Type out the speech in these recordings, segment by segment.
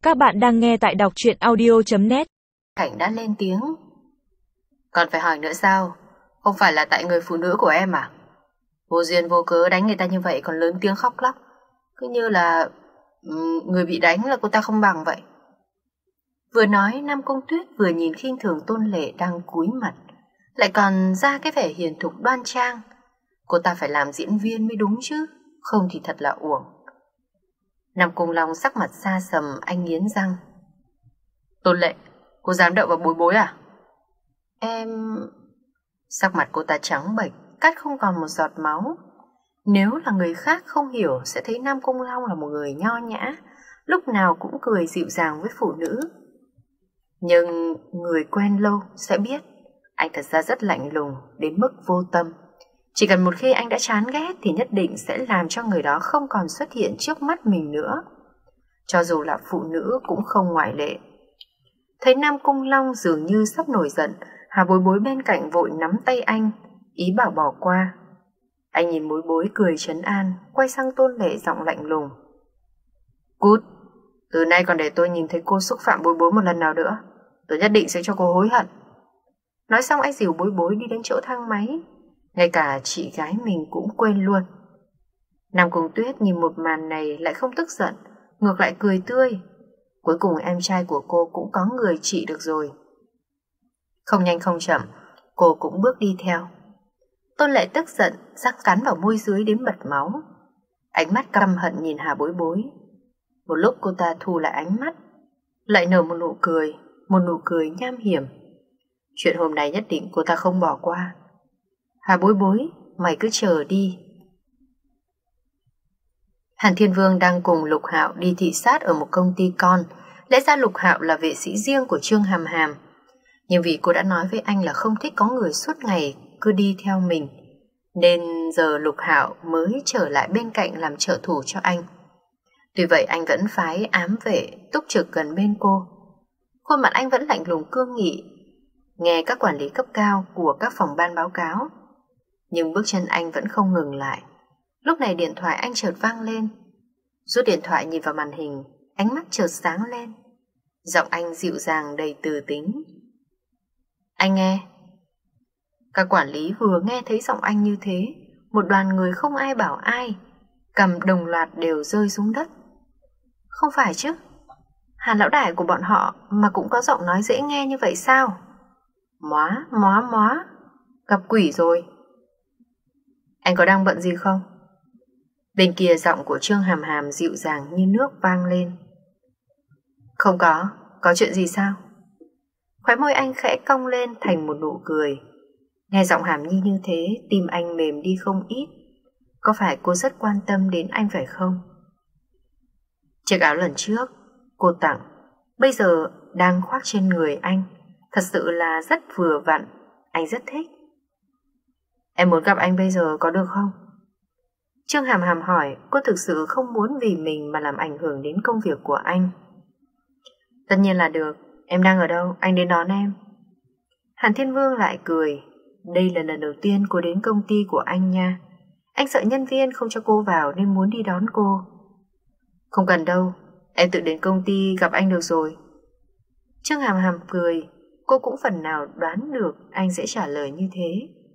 Các bạn đang nghe tại đọc truyện audio.net. Cảnh đã lên tiếng. Còn phải hỏi nữa sao? Không phải là tại người phụ nữ của em à? Vô duyên vô cớ đánh người ta như vậy còn lớn tiếng khóc lóc. Cứ như là người bị đánh là cô ta không bằng vậy. Vừa nói Nam Cung Tuyết vừa nhìn khinh thường Tôn Lệ đang cúi mặt, lại còn ra cái vẻ hiền thục đoan trang. Cô ta phải làm diễn viên mới đúng chứ, không thì thật là uổng. Nam Cung Long sắc mặt xa sầm, anh nghiến răng. Tôn Lệ, cô dám đậu vào Bối Bối à? Em... Sắc mặt cô ta trắng bệch, cắt không còn một giọt máu. Nếu là người khác không hiểu sẽ thấy Nam Cung Long là một người nho nhã, lúc nào cũng cười dịu dàng với phụ nữ. Nhưng người quen lâu sẽ biết anh thật ra rất lạnh lùng đến mức vô tâm. Chỉ cần một khi anh đã chán ghét thì nhất định sẽ làm cho người đó không còn xuất hiện trước mắt mình nữa. Cho dù là phụ nữ cũng không ngoại lệ. Thấy Nam Cung Long dường như sắp nổi giận, Hà Bối Bối bên cạnh vội nắm tay anh, ý bảo bỏ qua. Anh nhìn Bối Bối cười trấn an, quay sang Tôn Lệ giọng lạnh lùng. Cút, từ nay còn để tôi nhìn thấy cô xúc phạm Bối Bối một lần nào nữa, tôi nhất định sẽ cho cô hối hận. Nói xong anh dìu Bối Bối đi đến chỗ thang máy. Ngay cả chị gái mình cũng quên luôn. Nam Cung Tuyết nhìn một màn này lại không tức giận, ngược lại cười tươi. Cuối cùng em trai của cô cũng có người trị được rồi. Không nhanh không chậm, cô cũng bước đi theo. Tôn Lệ tức giận, răng cắn vào môi dưới đến bật máu. Ánh mắt căm hận nhìn Hà Bối Bối. Một lúc cô ta thu lại ánh mắt, lại nở một nụ cười nham hiểm. Chuyện hôm nay nhất định cô ta không bỏ qua. Hà Bối Bối, mày cứ chờ đi. Hàn Thiên Vương đang cùng Lục Hạo đi thị sát ở một công ty con. Lẽ ra Lục Hạo là vệ sĩ riêng của Trương Hàm Hàm, nhưng vì cô đã nói với anh là không thích có người suốt ngày cứ đi theo mình, nên giờ Lục Hạo mới trở lại bên cạnh làm trợ thủ cho anh. Tuy vậy anh vẫn phái ám vệ túc trực gần bên cô. Khuôn mặt anh vẫn lạnh lùng cương nghị, nghe các quản lý cấp cao của các phòng ban báo cáo. Nhưng bước chân anh vẫn không ngừng lại. Lúc này điện thoại anh chợt vang lên. Rút điện thoại nhìn vào màn hình, ánh mắt chợt sáng lên. Giọng anh dịu dàng đầy từ tính. Anh nghe. Các quản lý vừa nghe thấy giọng anh như thế, một đoàn người không ai bảo ai, cầm đồng loạt đều rơi xuống đất. Không phải chứ, Hàn lão đại của bọn họ mà cũng có giọng nói dễ nghe như vậy sao? Móa, gặp quỷ rồi. Anh có đang bận gì không? Bên kia giọng của Trương Hàm Hàm dịu dàng như nước vang lên. Không có chuyện gì sao? Khóe môi anh khẽ cong lên thành một nụ cười. Nghe giọng Hàm Nhi như thế, tim anh mềm đi không ít. Có phải cô rất quan tâm đến anh phải không? Chiếc áo lần trước cô tặng, bây giờ đang khoác trên người anh, thật sự là rất vừa vặn. Anh rất thích. Em muốn gặp anh bây giờ có được không? Trương Hàm Hàm hỏi. Cô thực sự không muốn vì mình mà làm ảnh hưởng đến công việc của anh. Tất nhiên là được. Em đang ở đâu? Anh đến đón em. Hàn Thiên Vương lại cười. Đây là lần đầu tiên cô đến công ty của anh nha. Anh sợ nhân viên không cho cô vào nên muốn đi đón cô. Không cần đâu, em tự đến công ty gặp anh được rồi. Trương Hàm Hàm cười. Cô cũng phần nào đoán được anh sẽ trả lời như thế.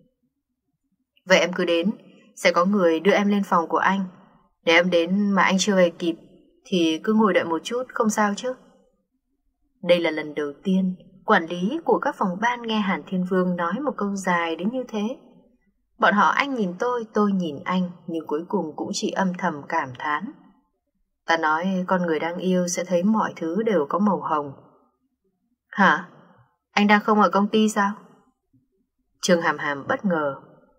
Vậy em cứ đến, sẽ có người đưa em lên phòng của anh. Nếu em đến mà anh chưa về kịp thì cứ ngồi đợi một chút, không sao chứ? Đây là lần đầu tiên quản lý của các phòng ban nghe Hàn Thiên Vương nói một câu dài đến như thế. Bọn họ anh nhìn tôi nhìn anh, nhưng cuối cùng cũng chỉ âm thầm cảm thán. Ta nói con người đang yêu sẽ thấy mọi thứ đều có màu hồng. Hả? Anh đang không ở công ty sao? Trương Hàm Hàm bất ngờ.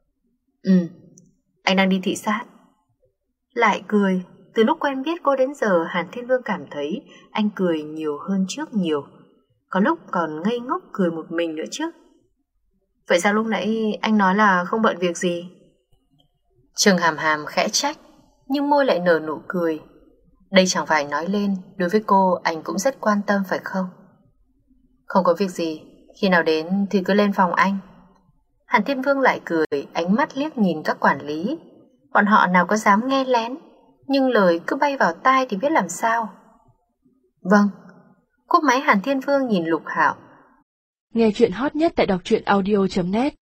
Anh đang đi thị sát. Lại cười. Từ lúc quen biết cô đến giờ, Hàn Thiên Vương cảm thấy anh cười nhiều hơn trước nhiều. Có lúc còn ngây ngốc cười một mình nữa chứ. Vậy sao lúc nãy anh nói là không bận việc gì? Trương Hàm Hàm khẽ trách, nhưng môi lại nở nụ cười. Đây chẳng phải nói lên, đối với cô anh cũng rất quan tâm phải không? Không có việc gì, khi nào đến thì cứ lên phòng anh. Hàn Thiên Vương lại cười, ánh mắt liếc nhìn các quản lý. Bọn họ nào có dám nghe lén, nhưng lời cứ bay vào tai thì biết làm sao. Vâng, Cúp máy Hàn Thiên Vương nhìn Lục Hạo. Nghe chuyện hot nhất tại đọc truyện audio.net